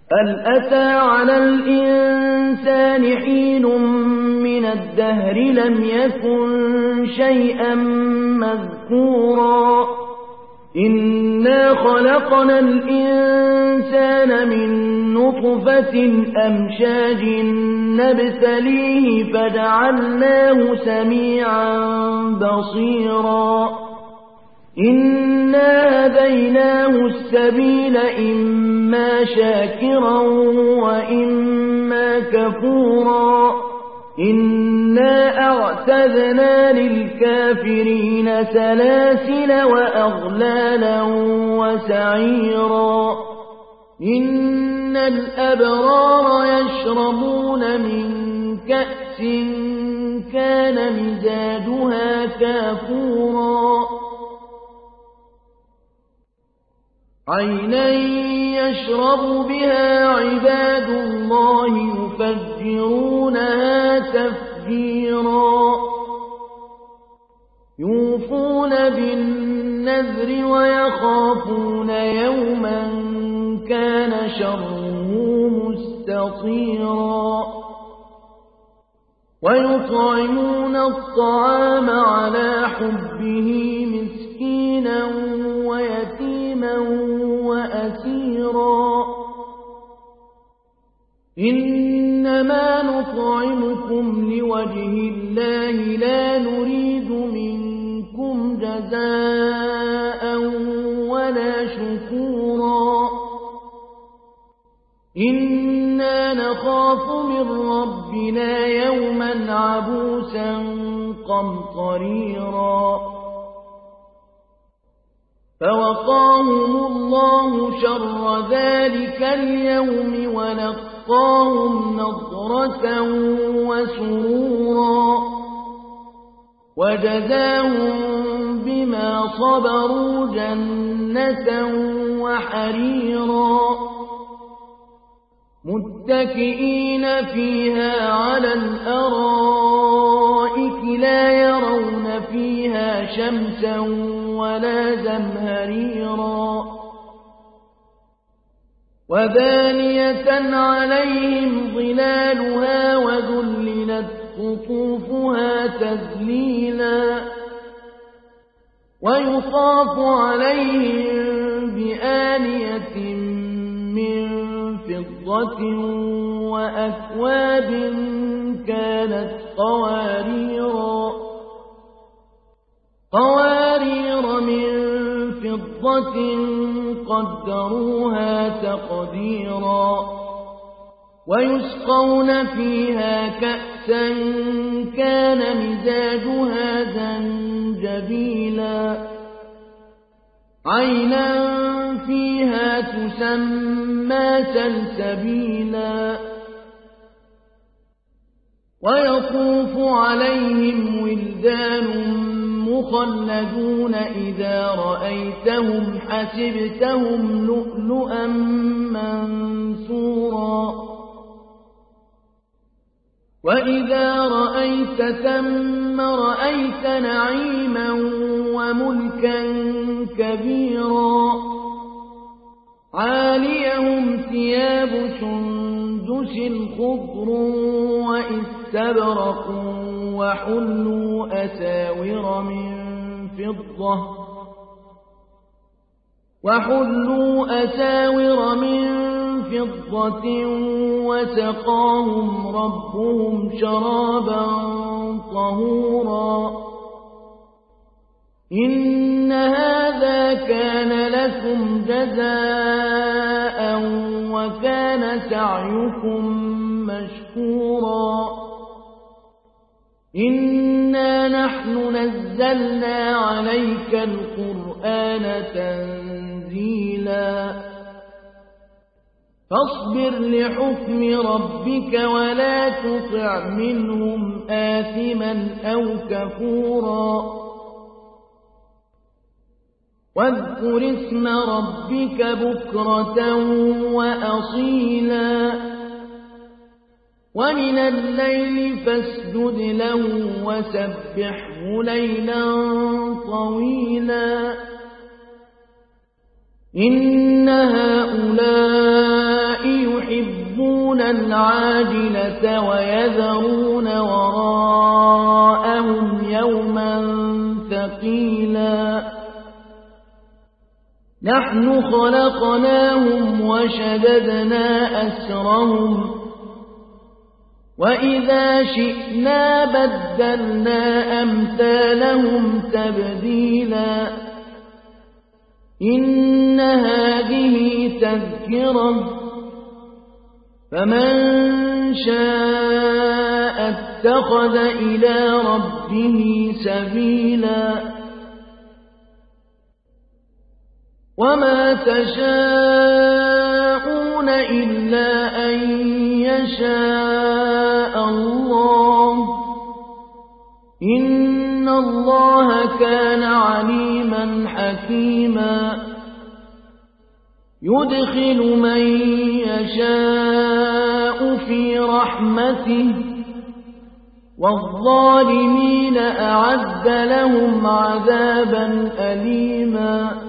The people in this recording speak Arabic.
هل أتى على الإنسان حين من الدهر لم يكن شيئا مذكورا إنا خلقنا الإنسان من نطفة أمشاج نبتليه فجعلناه سميعا بصيرا إنا هديناه السبيل إما شاكرا وإما كفورا إنا أعتدنا للكافرين سلاسل وأغلالا وسعيرا إن الأبرار يشربون من كأس كان مزاجها كافورا عينا يشرب بها عباد الله يفجرونها تفجيرا يوفون بالنذر ويخافون يوما كان شره مستطيرا ويطعمون الطعام على حبه مسكينا ويتيما وأسيرا إنما نطعمكم لوجه الله لا نريد منكم جزاء ولا شكورا إنا نخاف من ربنا يوما عبوسا قمطريرا فوقاهم الله شر ذلك اليوم ولقاهم نضرة وسرورا وجزاهم بما صبروا جنة وحريرا متكئين فيها على الأرائك لا يرون فيها شمسا ولا زمهريرا ودانية عليهم ظلالها وذللت قطوفها تذليلا ويطاف عليهم بآنية من فضة وأكواب كانت قوارير من فضة قدروها تقديرا ويسقون فيها كأسا كان مزاجها زنجبيلا عينا فيها تسمى سلسبيلا ويطوف عليهم ولدان مخلدون إذا رأيتهم حسبتهم لؤلؤا منثورا وإذا رأيت ثم رأيت نعيما وملكا كبيرا عاليهم ثياب سندس خضر وإستبرق وحلوا أساور من فضة وسقاهم ربهم شرابا طهورا إن هذا كان لكم جزاء وكان سعيكم مشكورا إنا نحن نزلنا عليك القرآن تنزيلا فاصبر لحكم ربك ولا تطع منهم آثما أو كفورا واذكر اسم ربك بكرة وأصيلا ومن الليل فاسجد له وسبحه ليلا طويلا إن هؤلاء يحبون يحبون العاجلة ويذرون وراءهم يوما ثقيلا نحن خلقناهم وشددنا أسرهم وإذا شئنا بدلنا أمثالهم تبديلا إن هذه تذكرة فمن شاء اتخذ إلى ربه سبيلا وما تشاءون إلا أن يشاء الله إن الله كان عليما حكيما يدخل من يشاء في رحمته والظالمين أعد لهم عذابا أليما